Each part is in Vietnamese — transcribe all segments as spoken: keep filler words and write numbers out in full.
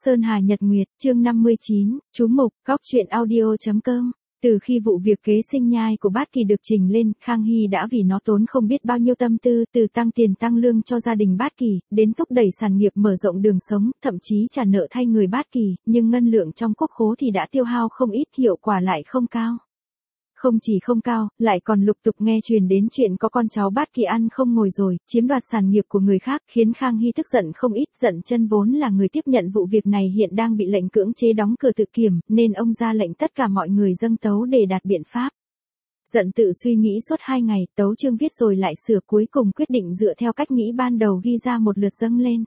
Sơn Hà Nhật Nguyệt, chương năm mươi chín, chú mục, góc truyện audio.com. Từ khi vụ việc kế sinh nhai của Bát Kỳ được trình lên, Khang Hy đã vì nó tốn không biết bao nhiêu tâm tư, từ tăng tiền tăng lương cho gia đình Bát Kỳ, đến thúc đẩy sản nghiệp mở rộng đường sống, thậm chí trả nợ thay người Bát Kỳ, nhưng ngân lượng trong quốc khố thì đã tiêu hao không ít, hiệu quả lại không cao. Không chỉ không cao, lại còn lục tục nghe truyền đến chuyện có con cháu Bát Kỳ ăn không ngồi rồi, chiếm đoạt sản nghiệp của người khác, khiến Khang Hy tức giận không ít. Giận Chân vốn là người tiếp nhận vụ việc này hiện đang bị lệnh cưỡng chế đóng cửa tự kiểm, nên ông ra lệnh tất cả mọi người dâng tấu để đạt biện pháp. Giận tự suy nghĩ suốt hai ngày, tấu chương viết rồi lại sửa, cuối cùng quyết định dựa theo cách nghĩ ban đầu ghi ra một lượt dâng lên.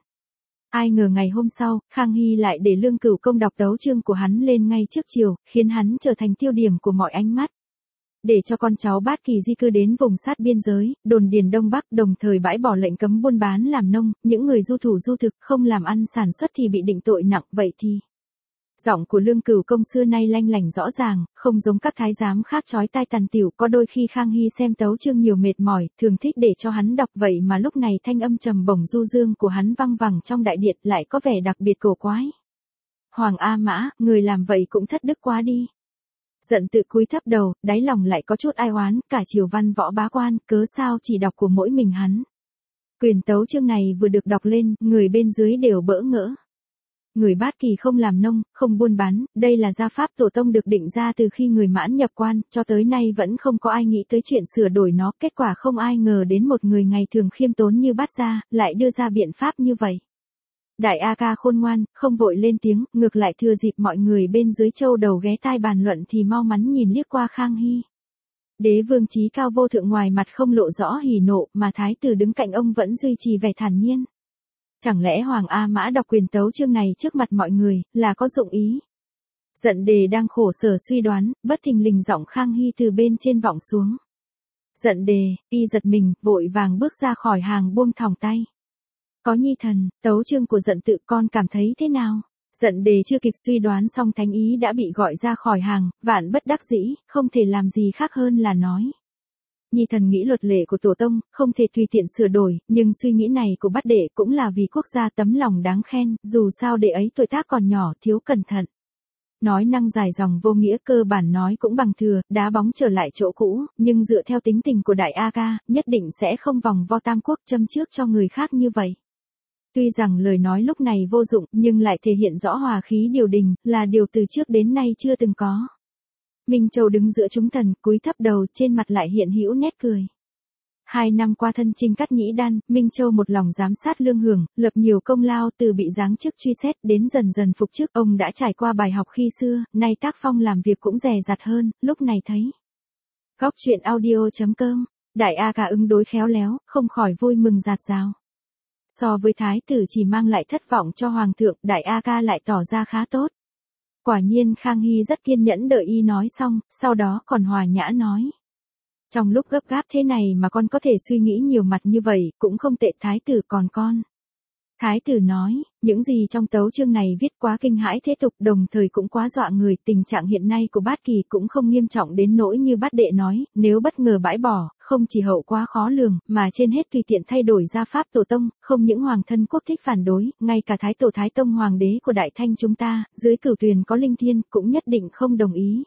Ai ngờ ngày hôm sau, Khang Hy lại để Lương Cửu Công đọc tấu chương của hắn lên ngay trước chiều, khiến hắn trở thành tiêu điểm của mọi ánh mắt. Để cho con cháu Bát Kỳ di cư đến vùng sát biên giới, đồn điền Đông Bắc, đồng thời bãi bỏ lệnh cấm buôn bán làm nông, những người du thủ du thực không làm ăn sản xuất thì bị định tội nặng. Vậy thì giọng của Lương Cửu Công xưa nay lanh lảnh rõ ràng, không giống các thái giám khác chói tai tàn tiểu. Có đôi khi Khang Hy xem tấu chương nhiều mệt mỏi, thường thích để cho hắn đọc, vậy mà lúc này thanh âm trầm bổng du dương của hắn văng vẳng trong đại điện, lại có vẻ đặc biệt cổ quái. Hoàng A Mã, người làm vậy cũng thất đức quá đi. Giận tự cúi thấp đầu, đáy lòng lại có chút ai oán, cả triều văn võ bá quan, cớ sao chỉ đọc của mỗi mình hắn. Quyền tấu chương này vừa được đọc lên, người bên dưới đều bỡ ngỡ. Người Bát Kỳ không làm nông, không buôn bán, đây là gia pháp tổ tông được định ra từ khi người Mãn nhập quan, cho tới nay vẫn không có ai nghĩ tới chuyện sửa đổi nó, kết quả không ai ngờ đến một người ngày thường khiêm tốn như Bát gia, lại đưa ra biện pháp như vậy. Đại A Ca khôn ngoan, không vội lên tiếng, ngược lại thừa dịp mọi người bên dưới châu đầu ghé tai bàn luận thì mau mắn nhìn liếc qua Khang Hy. Đế vương chí cao vô thượng ngoài mặt không lộ rõ hỉ nộ, mà thái tử đứng cạnh ông vẫn duy trì vẻ thản nhiên. Chẳng lẽ Hoàng A Mã đọc quyền tấu chương này trước mặt mọi người, là có dụng ý? Giận Đề đang khổ sở suy đoán, bất thình lình giọng Khang Hy từ bên trên vọng xuống. Giận Đề, y giật mình, vội vàng bước ra khỏi hàng buông thõng tay. Có nhi thần, tấu chương của Giận tự con cảm thấy thế nào? Giận Đề chưa kịp suy đoán xong thánh ý đã bị gọi ra khỏi hàng, vạn bất đắc dĩ, không thể làm gì khác hơn là nói. Nhi thần nghĩ luật lệ của tổ tông, không thể tùy tiện sửa đổi, nhưng suy nghĩ này của Bát đệ cũng là vì quốc gia, tấm lòng đáng khen, dù sao đệ ấy tuổi tác còn nhỏ, thiếu cẩn thận. Nói năng dài dòng vô nghĩa, cơ bản nói cũng bằng thừa, đá bóng trở lại chỗ cũ, nhưng dựa theo tính tình của Đại A Ca, nhất định sẽ không vòng vo tam quốc châm trước cho người khác như vậy. Tuy rằng lời nói lúc này vô dụng, nhưng lại thể hiện rõ hòa khí điều đình, là điều từ trước đến nay chưa từng có. Minh Châu đứng giữa chúng thần, cúi thấp đầu, trên mặt lại hiện hữu nét cười. Hai năm qua thân chinh cắt nhĩ đan, Minh Châu một lòng giám sát Lương Hưởng, lập nhiều công lao, từ bị giáng chức truy xét đến dần dần phục chức. Ông đã trải qua bài học khi xưa, nay tác phong làm việc cũng dè dặt hơn, lúc này thấy. Góc truyện audio.com, Đại A Ca ứng đối khéo léo, không khỏi vui mừng rạt rào. So với thái tử chỉ mang lại thất vọng cho hoàng thượng, Đại A Ca lại tỏ ra khá tốt. Quả nhiên Khang Hy rất kiên nhẫn đợi y nói xong, sau đó còn hòa nhã nói. Trong lúc gấp gáp thế này mà con có thể suy nghĩ nhiều mặt như vậy, cũng không tệ. Thái tử còn con. Thái tử nói, những gì trong tấu chương này viết quá kinh hãi thế tục, đồng thời cũng quá dọa người. Tình trạng hiện nay của Bát Kỳ cũng không nghiêm trọng đến nỗi như Bát đệ nói, nếu bất ngờ bãi bỏ, không chỉ hậu quá khó lường, mà trên hết tùy tiện thay đổi gia pháp tổ tông, không những hoàng thân quốc thích phản đối, ngay cả thái tổ thái tông hoàng đế của Đại Thanh chúng ta, dưới cửu tuyền có linh thiên, cũng nhất định không đồng ý.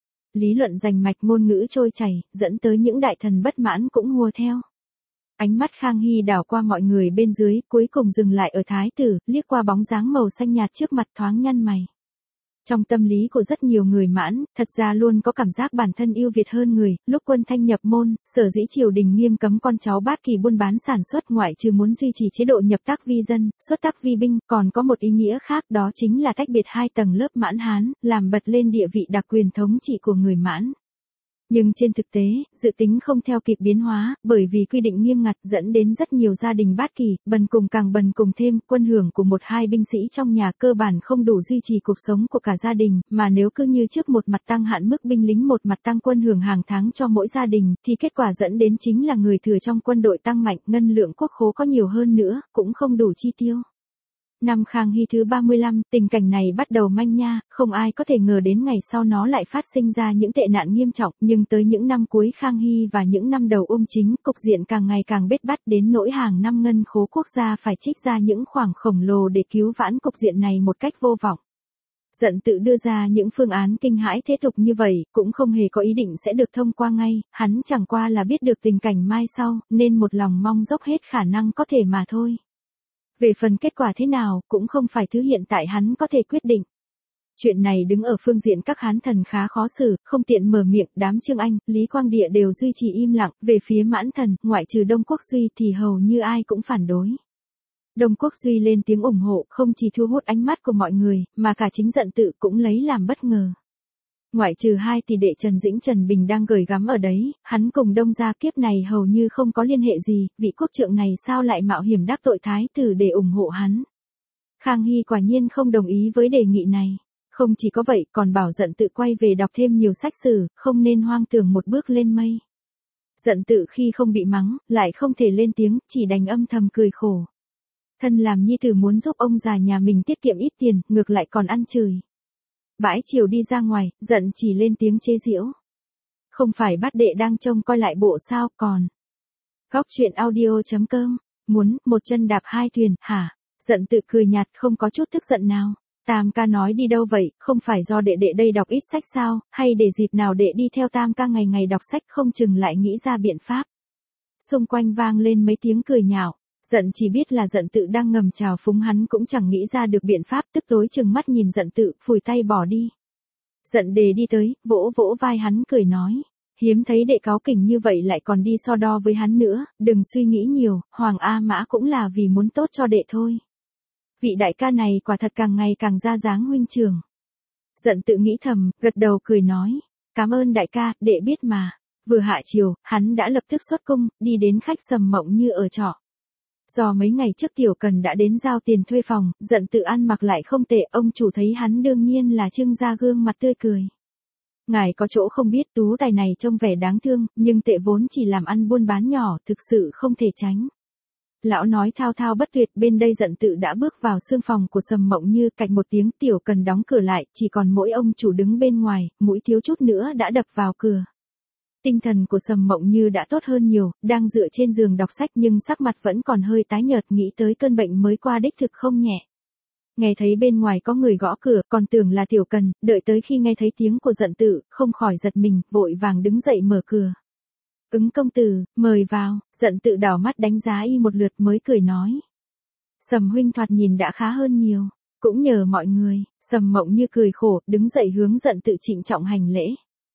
Lý luận rành mạch, ngôn ngữ trôi chảy, dẫn tới những đại thần bất mãn cũng hùa theo. Ánh mắt Khang Hy đảo qua mọi người bên dưới, cuối cùng dừng lại ở thái tử, liếc qua bóng dáng màu xanh nhạt trước mặt thoáng nhăn mày. Trong tâm lý của rất nhiều người Mãn, thật ra luôn có cảm giác bản thân ưu việt hơn người. Lúc Quân Thanh nhập môn, sở dĩ triều đình nghiêm cấm con cháu Bát Kỳ buôn bán sản xuất, ngoại trừ muốn duy trì chế độ nhập tác vi dân, xuất tác vi binh, còn có một ý nghĩa khác, đó chính là tách biệt hai tầng lớp Mãn Hán, làm bật lên địa vị đặc quyền thống trị của người Mãn. Nhưng trên thực tế, dự tính không theo kịp biến hóa, bởi vì quy định nghiêm ngặt dẫn đến rất nhiều gia đình Bát Kỳ, bần cùng càng bần cùng thêm, quân hưởng của một hai binh sĩ trong nhà cơ bản không đủ duy trì cuộc sống của cả gia đình, mà nếu cứ như trước một mặt tăng hạn mức binh lính, một mặt tăng quân hưởng hàng tháng cho mỗi gia đình, thì kết quả dẫn đến chính là người thừa trong quân đội tăng mạnh, ngân lượng quốc khố có nhiều hơn nữa, cũng không đủ chi tiêu. Năm Khang Hy thứ ba mươi lăm, tình cảnh này bắt đầu manh nha, không ai có thể ngờ đến ngày sau nó lại phát sinh ra những tệ nạn nghiêm trọng, nhưng tới những năm cuối Khang Hy và những năm đầu Ung Chính, cục diện càng ngày càng bết bát đến nỗi hàng năm ngân khố quốc gia phải trích ra những khoản khổng lồ để cứu vãn cục diện này một cách vô vọng. Dận tự đưa ra những phương án kinh hãi thế tục như vậy, cũng không hề có ý định sẽ được thông qua ngay, hắn chẳng qua là biết được tình cảnh mai sau, nên một lòng mong dốc hết khả năng có thể mà thôi. Về phần kết quả thế nào, cũng không phải thứ hiện tại hắn có thể quyết định. Chuyện này đứng ở phương diện các hán thần khá khó xử, không tiện mở miệng, đám Trương Anh, Lý Quang Địa đều duy trì im lặng, về phía Mãn Thần, ngoại trừ Đông Quốc Duy thì hầu như ai cũng phản đối. Đông Quốc Duy lên tiếng ủng hộ, không chỉ thu hút ánh mắt của mọi người, mà cả chính Dận tự cũng lấy làm bất ngờ. Ngoại trừ hai tỷ đệ Trần Dĩnh Trần Bình đang gửi gắm ở đấy, hắn cùng Đông gia kiếp này hầu như không có liên hệ gì, vị quốc trượng này sao lại mạo hiểm đắc tội thái tử để ủng hộ hắn. Khang Hy quả nhiên không đồng ý với đề nghị này. Không chỉ có vậy, còn bảo Dận tự quay về đọc thêm nhiều sách sử, không nên hoang tưởng một bước lên mây. Dận tự khi không bị mắng, lại không thể lên tiếng, chỉ đành âm thầm cười khổ. Thân làm nhi tử muốn giúp ông già nhà mình tiết kiệm ít tiền, ngược lại còn ăn chửi. Bãi chiều đi ra ngoài, Dận chỉ lên tiếng chế giễu. Không phải bát đệ đang trông coi lại bộ sao còn. Góc chuyện audio chấm com, muốn, một chân đạp hai thuyền, hả? Dận tự cười nhạt không có chút tức giận nào. Tam ca nói đi đâu vậy, không phải do đệ đệ đây đọc ít sách sao, hay để dịp nào đệ đi theo tam ca ngày ngày đọc sách không chừng lại nghĩ ra biện pháp. Xung quanh vang lên mấy tiếng cười nhạo. Dận chỉ biết là Dận tự đang ngầm trào phúng hắn cũng chẳng nghĩ ra được biện pháp, tức tối chừng mắt nhìn Dận tự, phủi tay bỏ đi. Dận đề đi tới, vỗ vỗ vai hắn cười nói, hiếm thấy đệ cáu kỉnh như vậy lại còn đi so đo với hắn nữa, đừng suy nghĩ nhiều, Hoàng A Mã cũng là vì muốn tốt cho đệ thôi. Vị đại ca này quả thật càng ngày càng ra dáng huynh trưởng. Dận tự nghĩ thầm, gật đầu cười nói, cảm ơn đại ca, đệ biết mà. Vừa hạ chiều, hắn đã lập tức xuất cung, đi đến khách Sầm Mộng Như ở trọ. Do mấy ngày trước Tiểu Cần đã đến giao tiền thuê phòng, Dận tự ăn mặc lại không tệ, ông chủ thấy hắn đương nhiên là trưng ra gương mặt tươi cười. Ngài có chỗ không biết, tú tài này trông vẻ đáng thương, nhưng tệ vốn chỉ làm ăn buôn bán nhỏ, thực sự không thể tránh. Lão nói thao thao bất tuyệt, bên đây Dận tự đã bước vào sương phòng của Sầm Mộng Như, cạch một tiếng Tiểu Cần đóng cửa lại, chỉ còn mỗi ông chủ đứng bên ngoài, mũi thiếu chút nữa đã đập vào cửa. Tinh thần của Sầm Mộng Như đã tốt hơn nhiều, đang dựa trên giường đọc sách nhưng sắc mặt vẫn còn hơi tái nhợt, nghĩ tới cơn bệnh mới qua đích thực không nhẹ. Nghe thấy bên ngoài có người gõ cửa, còn tưởng là Tiểu Cần, đợi tới khi nghe thấy tiếng của Dận tự, không khỏi giật mình, vội vàng đứng dậy mở cửa. Ứng công tử, mời vào. Dận tự đảo mắt đánh giá y một lượt mới cười nói. Sầm huynh thoạt nhìn đã khá hơn nhiều, cũng nhờ mọi người. Sầm Mộng Như cười khổ, đứng dậy hướng Dận tự trịnh trọng hành lễ.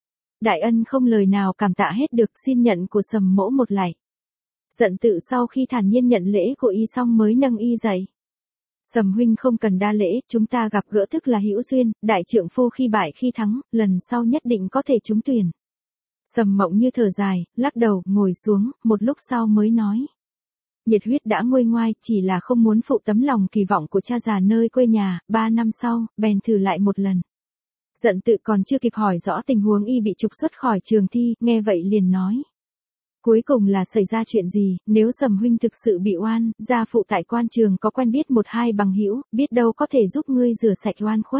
Đại ân không lời nào cảm tạ hết được, xin nhận của Sầm mỗ một lạy. Dận tự sau khi thản nhiên nhận lễ của y xong mới nâng y dậy. Sầm huynh không cần đa lễ, chúng ta gặp gỡ tức là hữu duyên, đại trượng phu khi bại khi thắng, lần sau nhất định có thể trúng tuyển. Sầm Mộng Như thở dài, lắc đầu, ngồi xuống, một lúc sau mới nói. Nhiệt huyết đã nguôi ngoai, chỉ là không muốn phụ tấm lòng kỳ vọng của cha già nơi quê nhà, ba năm sau, bèn thử lại một lần. Dận tự còn chưa kịp hỏi rõ tình huống y bị trục xuất khỏi trường thi, nghe vậy liền nói. Cuối cùng là xảy ra chuyện gì, nếu Sầm huynh thực sự bị oan, gia phụ tại quan trường có quen biết một hai bằng hữu, biết đâu có thể giúp ngươi rửa sạch oan khuất.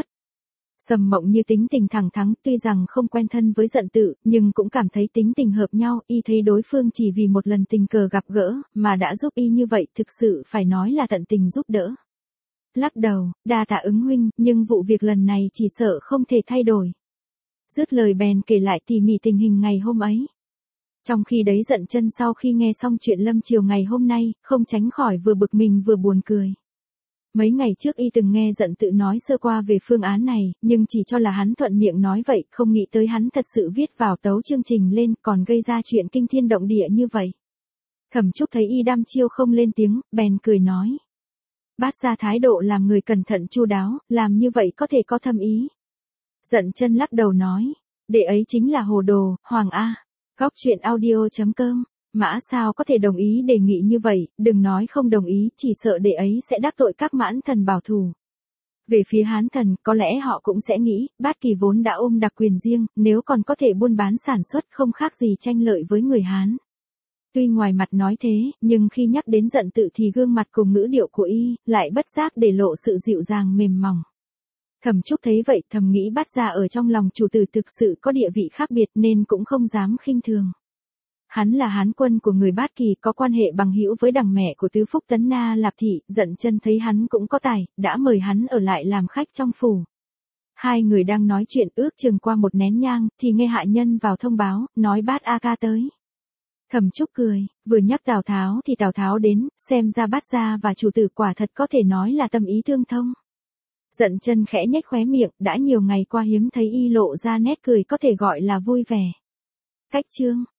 Sầm Mộng Như tính tình thẳng thắn, tuy rằng không quen thân với Dận tự, nhưng cũng cảm thấy tính tình hợp nhau, y thấy đối phương chỉ vì một lần tình cờ gặp gỡ, mà đã giúp y như vậy, thực sự phải nói là tận tình giúp đỡ. Lắc đầu, đa tạ ứng huynh, nhưng vụ việc lần này chỉ sợ không thể thay đổi. Dứt lời bèn kể lại tỉ mỉ tình hình ngày hôm ấy. Trong khi đấy Dận Chân sau khi nghe xong chuyện lâm chiều ngày hôm nay, không tránh khỏi vừa bực mình vừa buồn cười. Mấy ngày trước y từng nghe Dận tự nói sơ qua về phương án này, nhưng chỉ cho là hắn thuận miệng nói vậy, không nghĩ tới hắn thật sự viết vào tấu chương trình lên, còn gây ra chuyện kinh thiên động địa như vậy. Thẩm Trúc thấy y đăm chiêu không lên tiếng, bèn cười nói. Bát ra thái độ làm người cẩn thận chu đáo, làm như vậy có thể có thâm ý. Dận Chân lắc đầu nói, đệ ấy chính là hồ đồ, Hoàng A. Góc chuyện audio chấm com, Mã sao có thể đồng ý đề nghị như vậy, đừng nói không đồng ý, chỉ sợ đệ ấy sẽ đắc tội các Mãn thần bảo thủ. Về phía Hán thần, có lẽ họ cũng sẽ nghĩ, Bát Kỳ vốn đã ôm đặc quyền riêng, nếu còn có thể buôn bán sản xuất không khác gì tranh lợi với người Hán. Tuy ngoài mặt nói thế, nhưng khi nhắc đến giận tự thì gương mặt cùng ngữ điệu của y, lại bất giác để lộ sự dịu dàng mềm mỏng. Thẩm Trúc thấy vậy thầm nghĩ Bát gia ở trong lòng chủ tử thực sự có địa vị khác biệt nên cũng không dám khinh thường. Hắn là Hán quân của người Bát Kỳ, có quan hệ bằng hữu với đằng mẹ của tứ phúc tấn Na Lạp thị, Dận Chân thấy hắn cũng có tài, đã mời hắn ở lại làm khách trong phủ. Hai người đang nói chuyện ước chừng qua một nén nhang, thì nghe hạ nhân vào thông báo, nói Bát A Ca tới. Thẩm Trúc cười, vừa nhắc Tào Tháo thì Tào Tháo đến, xem ra Bát gia và chủ tử quả thật có thể nói là tâm ý tương thông. Dận Chân khẽ nhếch khóe miệng, đã nhiều ngày qua hiếm thấy y lộ ra nét cười có thể gọi là vui vẻ. Cách chương